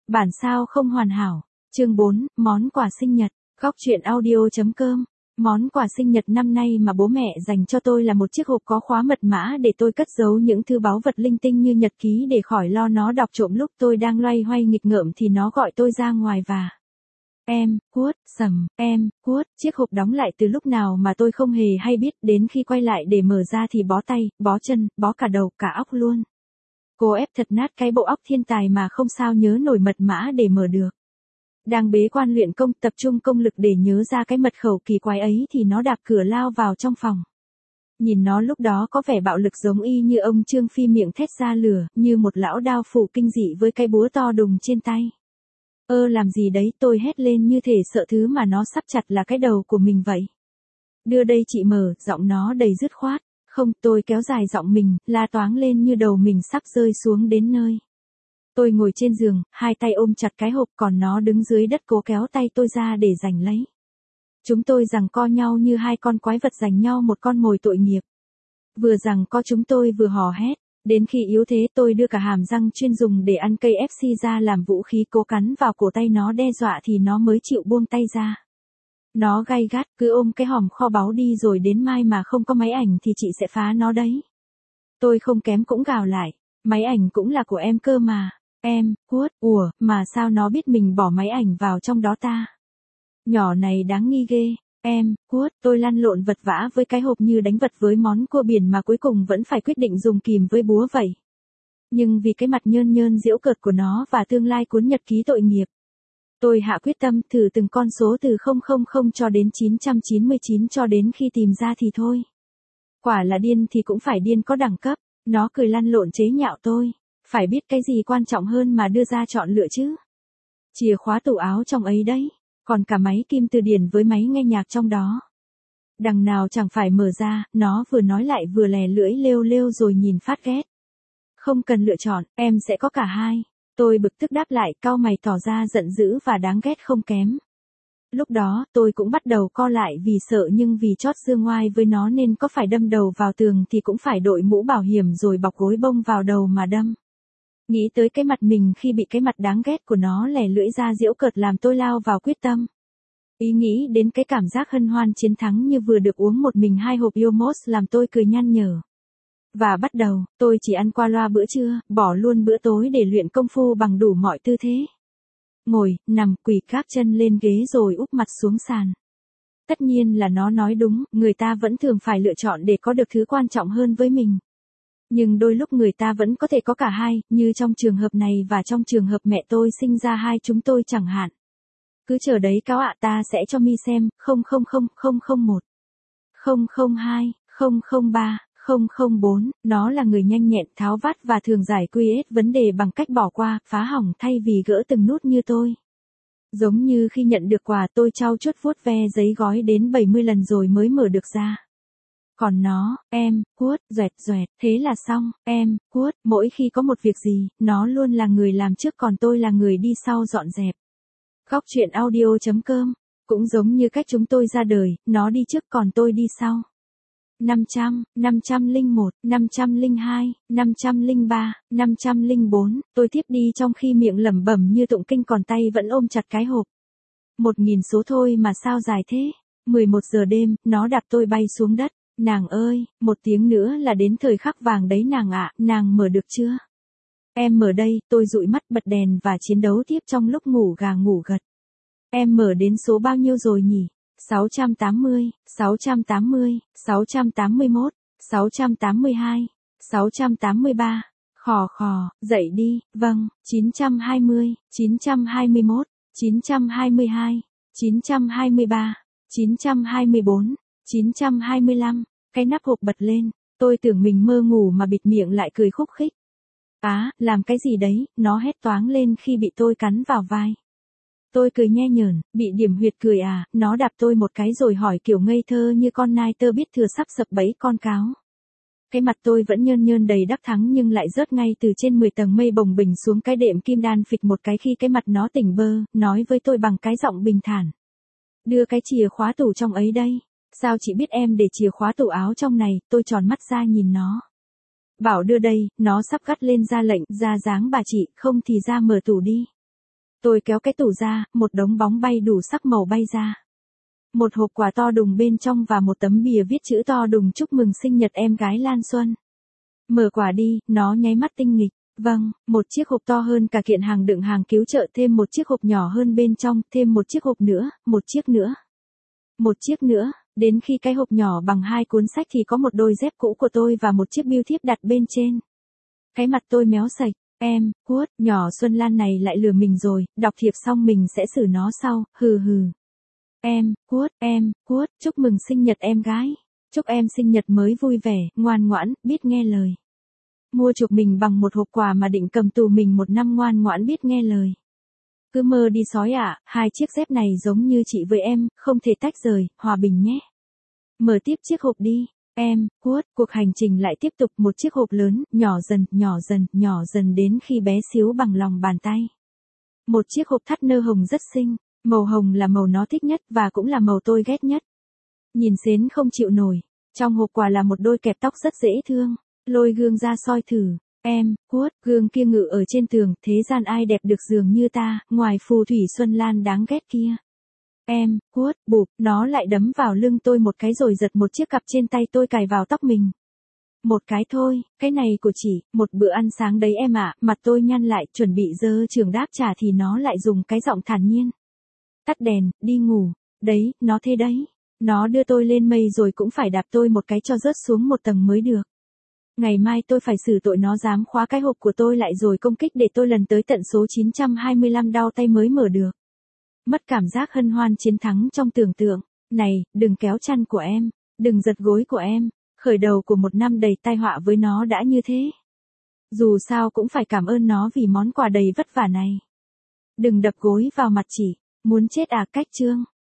Bản sao không hoàn hảo. Chương 4, món quà sinh nhật. Góc truyện audio.com. Món quà sinh nhật năm nay mà bố mẹ dành cho tôi là một chiếc hộp có khóa mật mã để tôi cất giấu những thư báu vật linh tinh như nhật ký để khỏi lo nó đọc trộm lúc tôi đang loay hoay nghịch ngợm thì nó gọi tôi ra ngoài và chiếc hộp đóng lại từ lúc nào mà tôi không hề hay biết, đến khi quay lại để mở ra thì bó tay, bó chân, bó cả đầu, cả óc luôn. Cô ép thật nát cái bộ óc thiên tài mà không sao nhớ nổi mật mã để mở được. Đang bế quan luyện công tập trung công lực để nhớ ra cái mật khẩu kỳ quái ấy thì nó đạp cửa lao vào trong phòng. Nhìn nó lúc đó có vẻ bạo lực giống y như ông Trương Phi miệng thét ra lửa, như một lão đao phủ kinh dị với cái búa to đùng trên tay. Làm gì đấy, tôi hét lên như thể sợ thứ mà nó sắp chặt là cái đầu của mình vậy. Đưa đây chị mở, giọng nó đầy dứt khoát. Không, tôi kéo dài giọng mình, la toáng lên như đầu mình sắp rơi xuống đến nơi. Tôi ngồi trên giường, hai tay ôm chặt cái hộp, còn nó đứng dưới đất cố kéo tay tôi ra để giành lấy. Chúng tôi giằng co nhau như hai con quái vật giành nhau một con mồi tội nghiệp. Vừa giằng co chúng tôi vừa hò hét, đến khi yếu thế tôi đưa cả hàm răng chuyên dùng để ăn cây FC ra làm vũ khí cố cắn vào cổ tay nó đe dọa thì nó mới chịu buông tay ra. Nó gay gắt, cứ ôm cái hòm kho báu đi rồi đến mai mà không có máy ảnh thì chị sẽ phá nó đấy. Tôi không kém cũng gào lại, máy ảnh cũng là của em cơ mà. Mà sao nó biết mình bỏ máy ảnh vào trong đó ta? Nhỏ này đáng nghi ghê. Tôi lăn lộn vật vã với cái hộp như đánh vật với món cua biển mà cuối cùng vẫn phải quyết định dùng kìm với búa vậy. Nhưng vì cái mặt nhơn nhơn giễu cợt của nó và tương lai cuốn nhật ký tội nghiệp, tôi hạ quyết tâm thử từng con số từ 000 cho đến 999 cho đến khi tìm ra thì thôi. Quả là điên thì cũng phải điên có đẳng cấp. Nó cười lăn lộn chế nhạo tôi. Phải biết cái gì quan trọng hơn mà đưa ra chọn lựa chứ. Chìa khóa tủ áo trong ấy đấy. Còn cả máy kim từ điển với máy nghe nhạc trong đó. Đằng nào chẳng phải mở ra, nó vừa nói lại vừa lè lưỡi lêu lêu rồi nhìn phát ghét. Không cần lựa chọn, em sẽ có cả hai. Tôi bực tức đáp lại, cau mày tỏ ra giận dữ và đáng ghét không kém. Lúc đó, tôi cũng bắt đầu co lại vì sợ, nhưng vì chót giương ngoai với nó nên có phải đâm đầu vào tường thì cũng phải đội mũ bảo hiểm rồi bọc gối bông vào đầu mà đâm. Nghĩ tới cái mặt mình khi bị cái mặt đáng ghét của nó lè lưỡi ra giễu cợt làm tôi lao vào quyết tâm. Ý nghĩ đến cái cảm giác hân hoan chiến thắng như vừa được uống một mình 2 hộp Yomos làm tôi cười nhăn nhở. Và bắt đầu, tôi chỉ ăn qua loa bữa trưa, bỏ luôn bữa tối để luyện công phu bằng đủ mọi tư thế. Ngồi, nằm, quỳ gác chân lên ghế rồi úp mặt xuống sàn. Tất nhiên là nó nói đúng, người ta vẫn thường phải lựa chọn để có được thứ quan trọng hơn với mình. Nhưng đôi lúc người ta vẫn có thể có cả hai, như trong trường hợp này và trong trường hợp mẹ tôi sinh ra hai chúng tôi chẳng hạn. Cứ chờ đấy cáo ạ, ta sẽ cho mi xem, 000, 002, 003, 004, nó là người nhanh nhẹn, tháo vát và thường giải quyết vấn đề bằng cách bỏ qua, phá hỏng thay vì gỡ từng nút như tôi. Giống như khi nhận được quà tôi trau chuốt vuốt ve giấy gói đến 70 lần rồi mới mở được ra. Còn nó, doẹt, thế là xong, mỗi khi có một việc gì, nó luôn là người làm trước còn tôi là người đi sau dọn dẹp. Góc truyện audio.com, cũng giống như cách chúng tôi ra đời, nó đi trước còn tôi đi sau. 500, 501, 502, 503, 504, tôi tiếp đi trong khi miệng lẩm bẩm như tụng kinh còn tay vẫn ôm chặt cái hộp. 1000 số thôi mà sao dài thế. 11 giờ đêm, nó đạp tôi bay xuống đất. Nàng ơi, 1 tiếng nữa là đến thời khắc vàng đấy nàng ạ, nàng mở được chưa? Em mở đây, tôi dụi mắt bật đèn và chiến đấu tiếp trong lúc ngủ gà ngủ gật. Em mở đến số bao nhiêu rồi nhỉ? 680, 680, 681, 682, 683, khò, dậy đi, vâng, 920, 921, 922, 923, 924, 925, cái nắp hộp bật lên, tôi tưởng mình mơ ngủ mà bịt miệng lại cười khúc khích. Làm cái gì đấy, nó hét toáng lên khi bị tôi cắn vào vai. Tôi cười nhe nhởn, bị điểm huyệt cười à, nó đạp tôi một cái rồi hỏi kiểu ngây thơ như con nai tơ biết thừa sắp sập bẫy con cáo. Cái mặt tôi vẫn nhơn nhơn đầy đắc thắng nhưng lại rớt ngay từ trên 10 tầng mây bồng bềnh xuống cái đệm kim đan phịch một cái khi cái mặt nó tỉnh bơ, nói với tôi bằng cái giọng bình thản. Đưa cái chìa khóa tủ trong ấy đây. Sao chị biết em để chìa khóa tủ áo trong này, tôi tròn mắt ra nhìn nó. Bảo đưa đây, nó sắp gắt lên ra lệnh, ra dáng bà chị, không thì ra mở tủ đi. Tôi kéo cái tủ ra, một đống bóng bay đủ sắc màu bay ra. Một hộp quà to đùng bên trong và một tấm bìa viết chữ to đùng chúc mừng sinh nhật em gái Lan Xuân. Mở quà đi, nó nháy mắt tinh nghịch. Vâng, một chiếc hộp to hơn cả kiện hàng đựng hàng cứu trợ, thêm một chiếc hộp nhỏ hơn bên trong, thêm một chiếc hộp nữa, một chiếc nữa. Một chiếc nữa, đến khi cái hộp nhỏ bằng 2 cuốn sách thì có một đôi dép cũ của tôi và một chiếc bưu thiếp đặt bên trên. Cái mặt tôi méo sạch, em, Cuốt, nhỏ Xuân Lan này lại lừa mình rồi, đọc thiệp xong mình sẽ xử nó sau, hừ hừ. Em, Cuốt, chúc mừng sinh nhật em gái. Chúc em sinh nhật mới vui vẻ, ngoan ngoãn, biết nghe lời. Mua chuộc mình bằng một hộp quà mà định cầm tù mình 1 năm, ngoan ngoãn biết nghe lời. Cứ mơ đi sói ạ, 2 chiếc dép này giống như chị với em, không thể tách rời, hòa bình nhé. Mở tiếp chiếc hộp đi, em, Cuốt, cuộc hành trình lại tiếp tục, một chiếc hộp lớn, nhỏ dần đến khi bé xíu bằng lòng bàn tay. Một chiếc hộp thắt nơ hồng rất xinh, màu hồng là màu nó thích nhất và cũng là màu tôi ghét nhất. Nhìn xến không chịu nổi, trong hộp quà là một đôi kẹp tóc rất dễ thương, lôi gương ra soi thử. Em, Cuốt, gương kia ngự ở trên tường, thế gian ai đẹp được dường như ta, ngoài phù thủy Xuân Lan đáng ghét kia. Em, Cuốt, bụp, nó lại đấm vào lưng tôi một cái rồi giật một chiếc cặp trên tay tôi cài vào tóc mình. Một cái thôi, cái này của chị, một bữa ăn sáng đấy em ạ. Mặt tôi nhăn lại, chuẩn bị giơ trường đáp trả thì nó lại dùng cái giọng thản nhiên. Tắt đèn, đi ngủ, đấy, nó thế đấy. Nó đưa tôi lên mây rồi cũng phải đạp tôi một cái cho rớt xuống một tầng mới được. Ngày mai tôi phải xử tội nó dám khóa cái hộp của tôi lại rồi công kích để tôi lần tới tận số 925 đau tay mới mở được. Mất cảm giác hân hoan chiến thắng trong tưởng tượng. Này, đừng kéo chăn của em, đừng giật gối của em. Khởi đầu của một năm đầy tai họa với nó đã như thế. Dù sao cũng phải cảm ơn nó vì món quà đầy vất vả này. Đừng đập gối vào mặt chị, muốn chết à. Cách chương